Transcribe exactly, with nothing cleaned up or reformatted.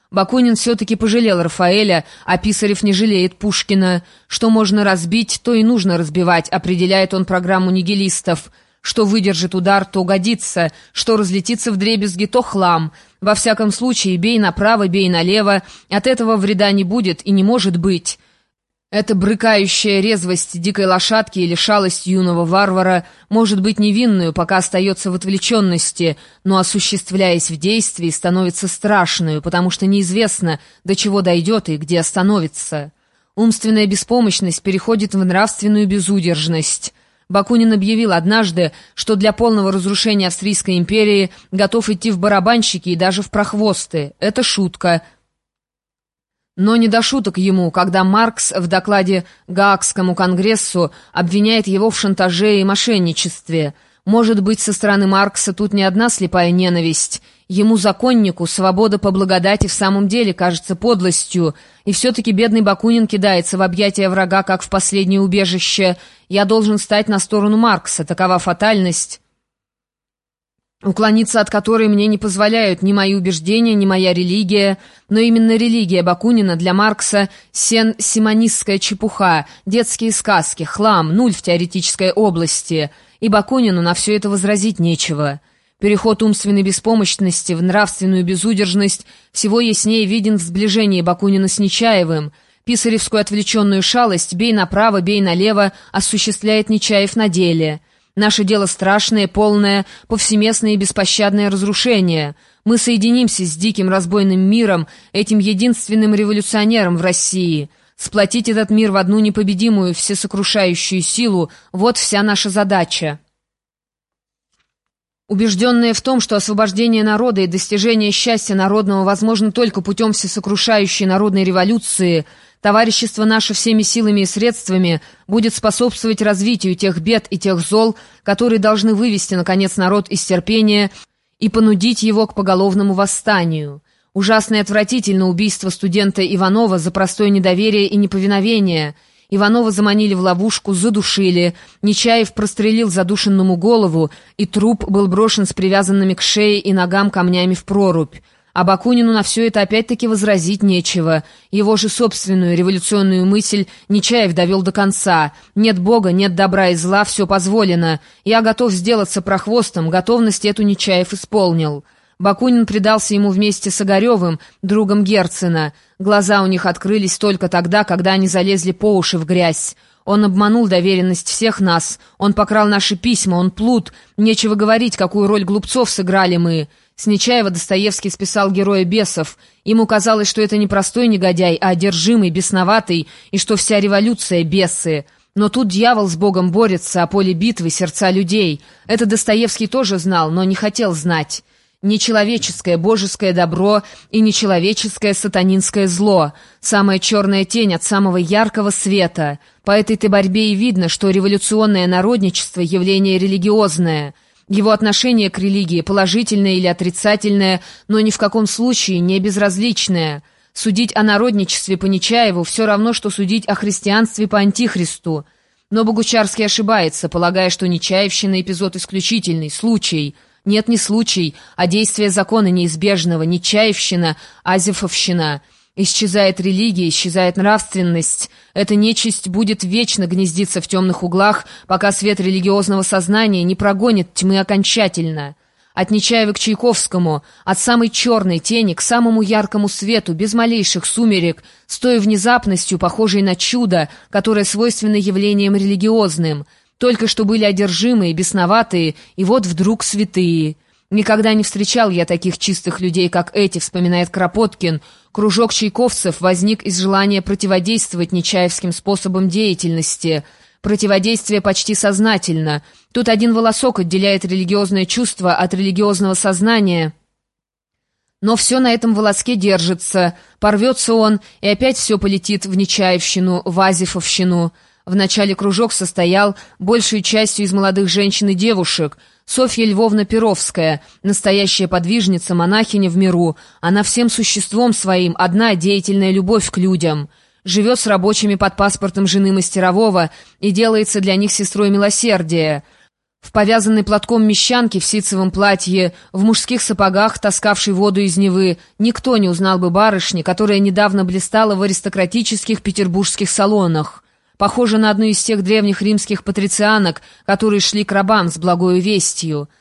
Бакунин все-таки пожалел Рафаэля, а Писарев не жалеет Пушкина. Что можно разбить, то и нужно разбивать, определяет он программу нигилистов. Что выдержит удар, то годится, что разлетится вдребезги, то хлам. Во всяком случае, бей направо, бей налево, от этого вреда не будет и не может быть. Эта брыкающая резвость дикой лошадки или шалость юного варвара может быть невинную, пока остается в отвлеченности, но, осуществляясь в действии, становится страшную, потому что неизвестно, до чего дойдет и где остановится. Умственная беспомощность переходит в нравственную безудержность. Бакунин объявил однажды, что для полного разрушения Австрийской империи готов идти в барабанщики и даже в прохвосты. Это шутка. Но не до шуток ему, когда Маркс в докладе Гаагскому конгрессу обвиняет его в шантаже и мошенничестве. Может быть, со стороны Маркса тут не одна слепая ненависть. Ему, законнику, свобода по благодати в самом деле кажется подлостью, и все-таки бедный Бакунин кидается в объятия врага, как в последнее убежище. «Я должен стать на сторону Маркса, такова фатальность, уклониться от которой мне не позволяют ни мои убеждения, ни моя религия, но именно религия Бакунина для Маркса сен-симонистская чепуха, детские сказки, хлам, нуль в теоретической области, и Бакунину на все это возразить нечего». Переход умственной беспомощности в нравственную безудержность всего яснее виден в сближении Бакунина с Нечаевым. Писаревскую отвлеченную шалость «бей направо, бей налево» осуществляет Нечаев на деле. Наше дело страшное, полное, повсеместное и беспощадное разрушение. Мы соединимся с диким разбойным миром, этим единственным революционером в России. Сплотить этот мир в одну непобедимую, всесокрушающую силу – вот вся наша задача. Убежденные в том, что освобождение народа и достижение счастья народного возможно только путем всесокрушающей народной революции, товарищество наше всеми силами и средствами будет способствовать развитию тех бед и тех зол, которые должны вывести, наконец, народ из терпения и понудить его к поголовному восстанию. Ужасно и отвратительно убийство студента Иванова за простое недоверие и неповиновение. Иванова заманили в ловушку, задушили. Нечаев прострелил задушенному голову, и труп был брошен с привязанными к шее и ногам камнями в прорубь. А Бакунину на все это опять-таки возразить нечего. Его же собственную революционную мысль Нечаев довел до конца. Нет Бога, нет добра и зла, все позволено. Я готов сделаться прохвостом, готовность эту Нечаев исполнил. Бакунин предался ему вместе с Огаревым, другом Герцена. Глаза у них открылись только тогда, когда они залезли по уши в грязь. Он обманул доверенность всех нас. Он покрал наши письма, он плут. Нечего говорить, какую роль глупцов сыграли мы. С Нечаева Достоевский списал героя бесов. Ему казалось, что это не простой негодяй, а одержимый, бесноватый, и что вся революция — бесы. Но тут дьявол с Богом борется, а поле битвы — сердца людей. Это Достоевский тоже знал, но не хотел знать. Нечеловеческое божеское добро и нечеловеческое сатанинское зло. Самая черная тень от самого яркого света. По этой-то борьбе и видно, что революционное народничество — явление религиозное. Его отношение к религии положительное или отрицательное, но ни в каком случае не безразличное. Судить о народничестве по Нечаеву все равно, что судить о христианстве по Антихристу. Но Богучарский ошибается, полагая, что Нечаевщина — эпизод исключительный, случай. Нет, не случай, а действие закона неизбежного, Нечаевщина, азефовщина. Исчезает религия, исчезает нравственность. Эта нечисть будет вечно гнездиться в темных углах, пока свет религиозного сознания не прогонит тьмы окончательно. От Нечаева к Чайковскому, от самой черной тени к самому яркому свету, без малейших сумерек, с той внезапностью, похожей на чудо, которое свойственно явлениям религиозным. Только что были одержимые, бесноватые, и вот вдруг святые. Никогда не встречал я таких чистых людей, как эти, вспоминает Кропоткин. Кружок чайковцев возник из желания противодействовать нечаевским способам деятельности. Противодействие почти сознательно. Тут один волосок отделяет религиозное чувство от религиозного сознания. Но все на этом волоске держится. Порвется он, и опять все полетит в Нечаевщину, в азефовщину. Вначале кружок состоял большей частью из молодых женщин и девушек. Софья Львовна Перовская, настоящая подвижница, монахиня в миру. Она всем существом своим одна деятельная любовь к людям. Живет с рабочими под паспортом жены мастерового и делается для них сестрой милосердия. В повязанной платком мещанке в ситцевом платье, в мужских сапогах, таскавшей воду из Невы, никто не узнал бы барышни, которая недавно блистала в аристократических петербургских салонах. Похожа на одну из тех древних римских патрицианок, которые шли к рабам с благою вестью.